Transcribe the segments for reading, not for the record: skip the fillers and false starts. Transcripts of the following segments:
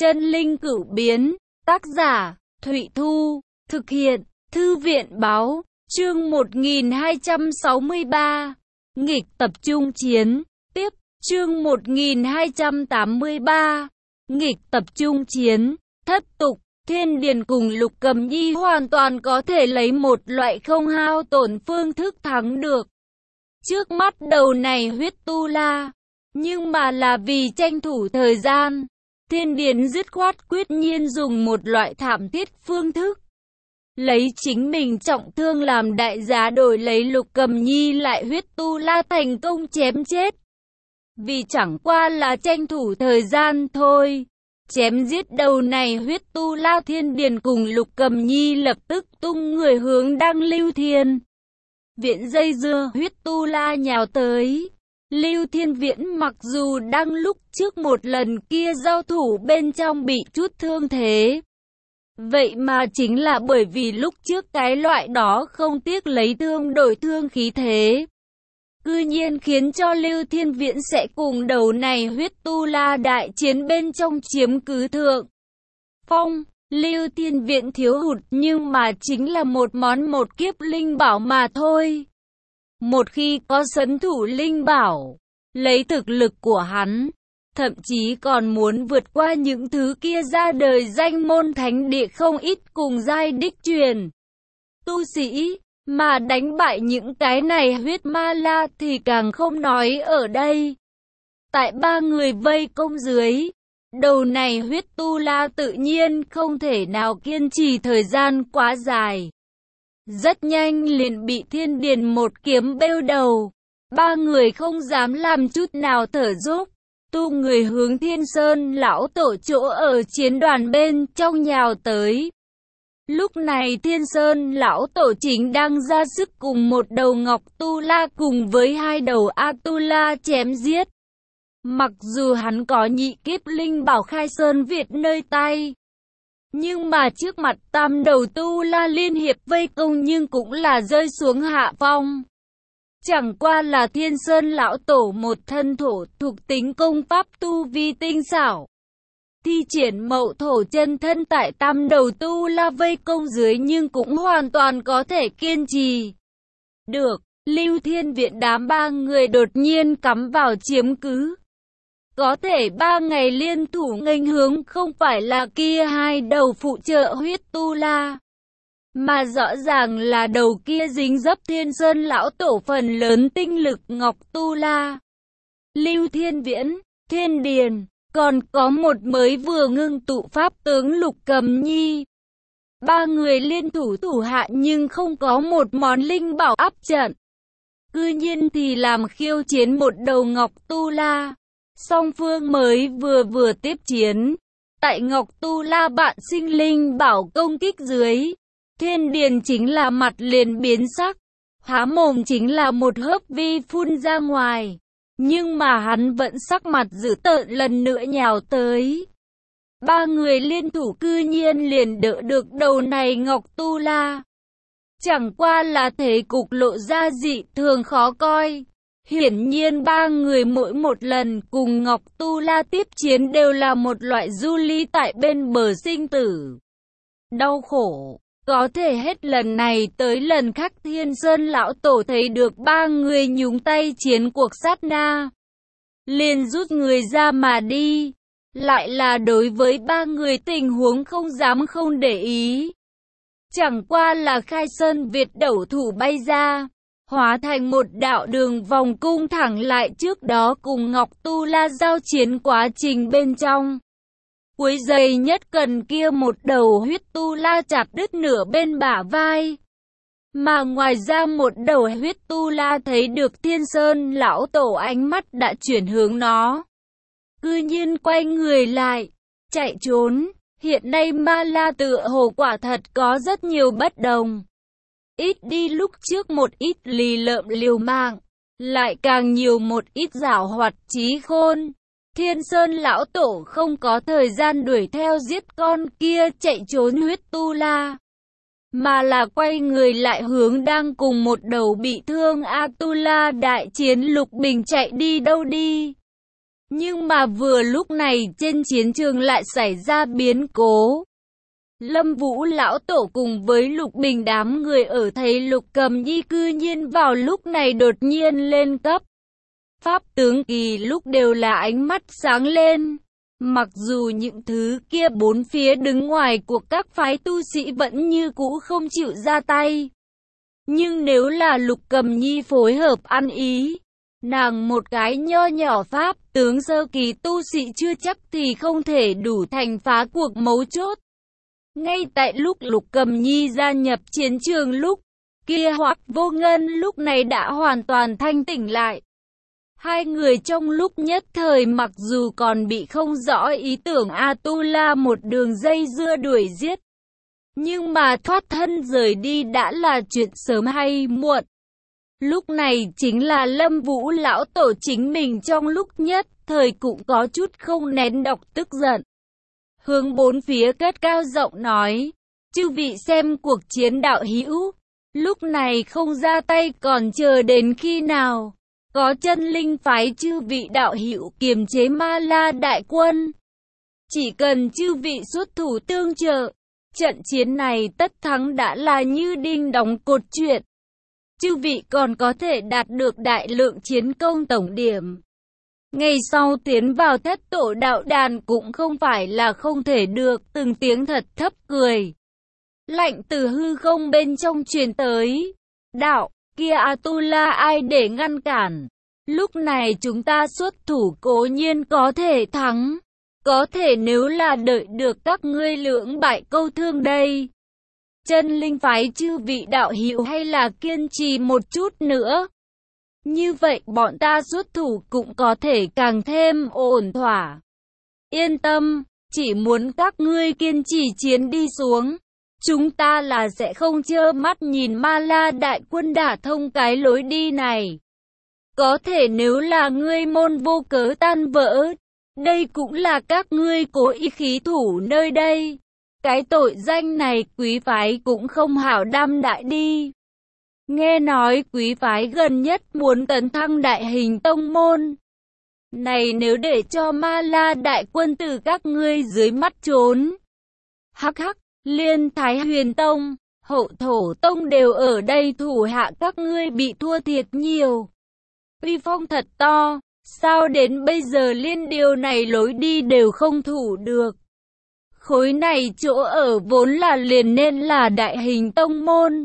Chân linh cửu biến, tác giả, Thụy Thu, thực hiện, Thư viện báo, chương 1263, nghịch tập trung chiến, tiếp, chương 1283, nghịch tập trung chiến, thất tục, Thiên Điền cùng Lục Cầm Nhi hoàn toàn có thể lấy một loại không hao tổn phương thức thắng được. Trước mắt đầu này huyết tu la, nhưng mà là vì tranh thủ thời gian, Thiên Điền dứt khoát quyết nhiên dùng một loại thảm thiết phương thức. Lấy chính mình trọng thương làm đại giá đổi lấy Lục Cầm Nhi lại huyết tu la thành công chém chết. Vì chẳng qua là tranh thủ thời gian thôi. Chém giết đầu này huyết tu la, Thiên Điền cùng Lục Cầm Nhi lập tức tung người hướng Đăng Lưu Thiên Viện dây dưa. Huyết tu la nhào tới. Lưu Thiên Viễn mặc dù đang lúc trước một lần kia giao thủ bên trong bị chút thương thế, vậy mà chính là bởi vì lúc trước cái loại đó không tiếc lấy thương đổi thương khí thế, cư nhiên khiến cho Lưu Thiên Viễn sẽ cùng đầu này huyết tu la đại chiến bên trong chiếm cứ thượng phong. Lưu Thiên Viễn thiếu hụt nhưng mà chính là một món một kiếp linh bảo mà thôi. Một khi có sấn thủ linh bảo, lấy thực lực của hắn, thậm chí còn muốn vượt qua những thứ kia ra đời danh môn thánh địa không ít cùng giai đích truyền tu sĩ, mà đánh bại những cái này huyết ma la thì càng không nói ở đây. Tại ba người vây công dưới, đầu này huyết tu la tự nhiên không thể nào kiên trì thời gian quá dài. Rất nhanh liền bị Thiên Điền một kiếm bêu đầu. Ba người không dám làm chút nào thở dốc, tu người hướng Thiên Sơn lão tổ chỗ ở chiến đoàn bên trong nhào tới. Lúc này Thiên Sơn lão tổ chính đang ra sức cùng một đầu Ngọc Tu La cùng với hai đầu A Tu La chém giết. Mặc dù hắn có nhị kiếp linh bảo Khai Sơn Việt nơi tay, nhưng mà trước mặt tam đầu Tu La liên hiệp vây công nhưng cũng là rơi xuống hạ phong. Chẳng qua là Thiên Sơn lão tổ một thân thổ thuộc tính công pháp tu vi tinh xảo, thi triển mậu thổ chân thân tại tam đầu Tu La vây công dưới nhưng cũng hoàn toàn có thể kiên trì được. Lưu Thiên Viện đám ba người đột nhiên cắm vào chiếm cứ. Có thể 3 ngày liên thủ nghênh hướng không phải là kia hai đầu phụ trợ huyết tu la, mà rõ ràng là đầu kia dính dấp Thiên Sơn lão tổ phần lớn tinh lực Ngọc Tu La. Lưu Thiên Viễn, Thiên Điền, còn có một mới vừa ngưng tụ pháp tướng Lục Cầm Nhi. Ba người liên thủ thủ hạ nhưng không có một món linh bảo áp trận. Cư nhiên thì làm khiêu chiến một đầu Ngọc Tu La. Song phương mới vừa tiếp chiến. Tại Ngọc Tu La bạn sinh linh bảo công kích dưới, Thiên Điền chính là mặt liền biến sắc, há mồm chính là một hớp vi phun ra ngoài, nhưng mà hắn vẫn sắc mặt dữ tợn lần nữa nhào tới. Ba người liên thủ cư nhiên liền đỡ được đầu này Ngọc Tu La. Chẳng qua là thể cục lộ ra dị thường khó coi. Hiển nhiên ba người mỗi một lần cùng Ngọc Tu La tiếp chiến đều là một loại du ly tại bên bờ sinh tử đau khổ. Có thể hết lần này tới lần khác Thiên Sơn lão tổ thấy được ba người nhúng tay chiến cuộc sát na, liền rút người ra mà đi. Lại là đối với ba người tình huống không dám không để ý. Chẳng qua là Khai Sơn Việt đẩu thủ bay ra, hóa thành một đạo đường vòng cung thẳng lại trước đó cùng Ngọc Tu La giao chiến quá trình bên trong. Cuối giây nhất cần kia một đầu huyết tu la chặt đứt nửa bên bả vai. Mà ngoài ra một đầu huyết tu la thấy được Thiên Sơn lão tổ ánh mắt đã chuyển hướng nó, cư nhiên quay người lại, chạy trốn. Hiện nay ma la tựa hồ quả thật có rất nhiều bất đồng. Ít đi lúc trước một ít lì lợm liều mạng, lại càng nhiều một ít giảo hoạt trí khôn. Thiên Sơn lão tổ không có thời gian đuổi theo giết con kia chạy trốn huyết tu la, mà là quay người lại hướng đang cùng một đầu bị thương A Tu La đại chiến Lục Bình chạy đi đâu đi. Nhưng mà vừa lúc này trên chiến trường lại xảy ra biến cố. Lâm Vũ lão tổ cùng với Lục Bình đám người ở thấy Lục Cầm Nhi cư nhiên vào lúc này đột nhiên lên cấp. Pháp tướng kỳ lúc đều là ánh mắt sáng lên. Mặc dù những thứ kia bốn phía đứng ngoài cuộc các phái tu sĩ vẫn như cũ không chịu ra tay. Nhưng nếu là Lục Cầm Nhi phối hợp ăn ý, nàng một cái nho nhỏ pháp tướng sơ kỳ tu sĩ chưa chắc thì không thể đủ thành phá cuộc mấu chốt. Ngay tại lúc Lục Cầm Nhi gia nhập chiến trường lúc kia Hoắc Vô Ngân lúc này đã hoàn toàn thanh tỉnh lại. Hai người trong lúc nhất thời mặc dù còn bị không rõ ý tưởng Atula một đường dây dưa đuổi giết. Nhưng mà thoát thân rời đi đã là chuyện sớm hay muộn. Lúc này chính là Lâm Vũ lão tổ chính mình trong lúc nhất thời cũng có chút không nén đọc tức giận. Hướng bốn phía cất cao giọng nói, chư vị xem cuộc chiến đạo hữu, lúc này không ra tay còn chờ đến khi nào? Có chân linh phái chư vị đạo hữu kiềm chế Ma La đại quân. Chỉ cần chư vị xuất thủ tương trợ, trận chiến này tất thắng đã là như đinh đóng cột truyện. Chư vị còn có thể đạt được đại lượng chiến công tổng điểm. Ngày sau tiến vào thất tổ đạo đàn cũng không phải là không thể được, từng tiếng thật thấp cười. Lạnh từ hư không bên trong truyền tới. Đạo, kia Atula ai để ngăn cản. Lúc này chúng ta xuất thủ cố nhiên có thể thắng. Có thể nếu là đợi được các ngươi lưỡng bại câu thương đây. Chân linh phái chư vị đạo hữu hay là kiên trì một chút nữa. Như vậy bọn ta xuất thủ cũng có thể càng thêm ổn thỏa. Yên tâm, chỉ muốn các ngươi kiên trì chiến đi xuống. Chúng ta là sẽ không trơ mắt nhìn Ma La đại quân đả thông cái lối đi này. Có thể nếu là ngươi môn vô cớ tan vỡ, đây cũng là các ngươi cố ý khí thủ nơi đây. Cái tội danh này quý phái cũng không hảo đam đại đi. Nghe nói quý phái gần nhất muốn tấn thăng đại hình tông môn. Này nếu để cho Ma La đại quân từ các ngươi dưới mắt trốn. Hắc hắc, Liên Thái Huyền Tông, Hậu Thổ Tông đều ở đây thủ hạ các ngươi bị thua thiệt nhiều. Uy phong thật to, sao đến bây giờ liên điều này lối đi đều không thủ được. Khối này chỗ ở vốn là liền nên là đại hình tông môn.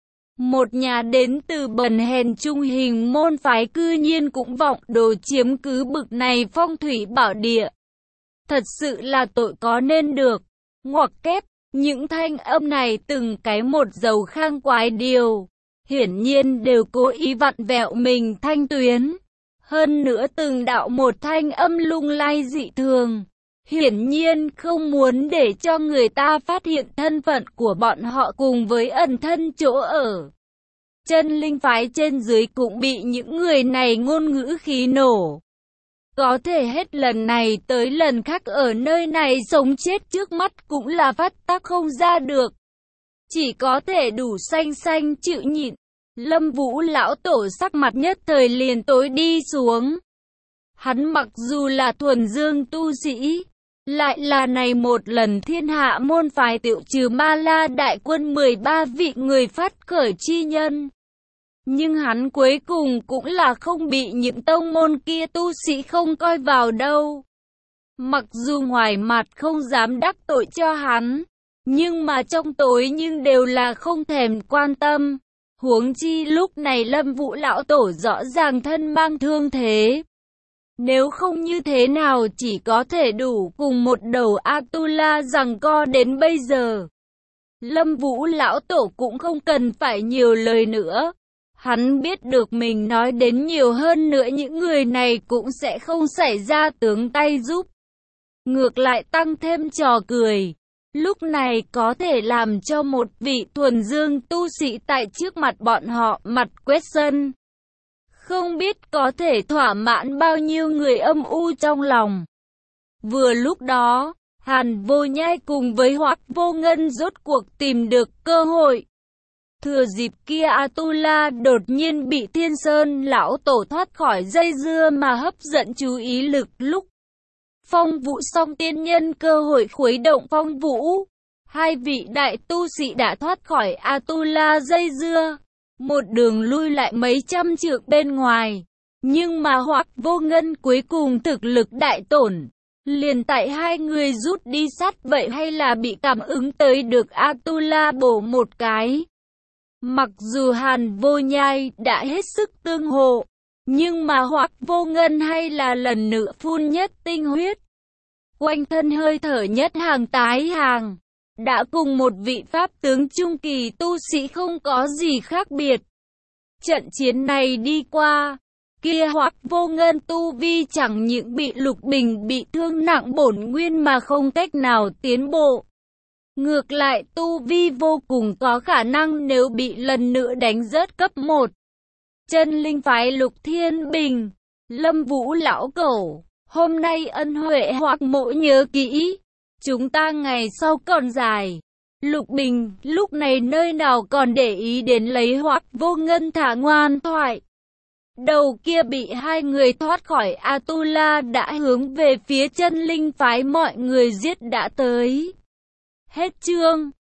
Một nhà đến từ bần hèn trung hình môn phái cư nhiên cũng vọng đồ chiếm cứ bực này phong thủy bảo địa. Thật sự là tội có nên được. Ngoặc kép, những thanh âm này từng cái một dầu khang quái điều. Hiển nhiên đều cố ý vặn vẹo mình thanh tuyến. Hơn nữa từng đạo một thanh âm lung lay dị thường. Hiển nhiên không muốn để cho người ta phát hiện thân phận của bọn họ cùng với ẩn thân chỗ ở. Chân linh phái trên dưới cũng bị những người này ngôn ngữ khí nổ. Có thể hết lần này tới lần khác ở nơi này sống chết trước mắt cũng là phát tác không ra được. Chỉ có thể đủ xanh xanh chịu nhịn. Lâm Vũ lão tổ sắc mặt nhất thời liền tối đi xuống. Hắn mặc dù là thuần dương tu sĩ, lại là này một lần thiên hạ môn phái tiểu trừ Ma La đại quân 13 vị người phát khởi chi nhân. Nhưng hắn cuối cùng cũng là không bị những tông môn kia tu sĩ không coi vào đâu. Mặc dù ngoài mặt không dám đắc tội cho hắn, nhưng mà trong tối nhưng đều là không thèm quan tâm. Huống chi lúc này Lâm Vũ lão tổ rõ ràng thân mang thương thế. Nếu không như thế nào chỉ có thể đủ cùng một đầu Atula giằng co đến bây giờ. Lâm Vũ lão tổ cũng không cần phải nhiều lời nữa. Hắn biết được mình nói đến nhiều hơn nữa những người này cũng sẽ không xảy ra tướng tay giúp. Ngược lại tăng thêm trò cười. Lúc này có thể làm cho một vị thuần dương tu sĩ tại trước mặt bọn họ mặt quét sân. Không biết có thể thỏa mãn bao nhiêu người âm u trong lòng. Vừa lúc đó, Hàn Vô Nhai cùng với Hoắc Vô Ngân rốt cuộc tìm được cơ hội. Thừa dịp kia Atula đột nhiên bị Thiên Sơn lão tổ thoát khỏi dây dưa mà hấp dẫn chú ý lực lúc phong vũ song tiên nhân cơ hội khuấy động phong vũ. Hai vị đại tu sĩ đã thoát khỏi Atula dây dưa, một đường lui lại mấy trăm trượng bên ngoài. Nhưng mà Hoắc Vô Ngân cuối cùng thực lực đại tổn. Liền tại hai người rút đi sát vậy hay là bị cảm ứng tới được Atula bổ một cái. Mặc dù Hàn Vô Nhai đã hết sức tương hộ, nhưng mà Hoắc Vô Ngân hay là lần nữa phun nhất tinh huyết. Quanh thân hơi thở nhất hàng tái hàng, đã cùng một vị pháp tướng trung kỳ tu sĩ không có gì khác biệt. Trận chiến này đi qua, kia Hoắc Vô Ngân tu vi chẳng những bị Lục Bình bị thương nặng bổn nguyên mà không cách nào tiến bộ. Ngược lại tu vi vô cùng có khả năng nếu bị lần nữa đánh rớt cấp 1. Chân linh phái Lục Thiên Bình, Lâm Vũ lão cẩu, hôm nay ân huệ Hoắc mỗ nhớ kỹ, chúng ta ngày sau còn dài. Lục Bình lúc này nơi nào còn để ý đến lấy Hoắc Vô Ngân thả ngoan thoại. Đầu kia bị hai người thoát khỏi Atula đã hướng về phía chân linh phái mọi người giết đã tới. Hết chương.